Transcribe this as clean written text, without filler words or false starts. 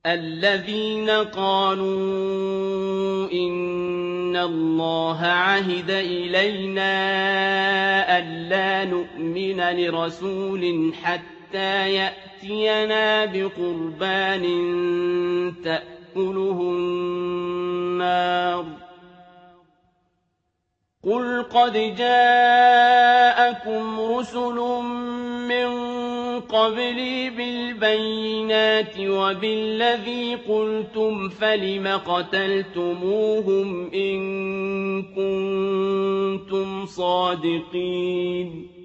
الذين قالوا إن الله عهد إلينا ألا نؤمن لرسول حتى يأتينا بقربان تأكله النار قل قد جاءكم رسل من قبلي بالبينات وبالذي قلتم فلم قتلتموهم إن كنتم صادقين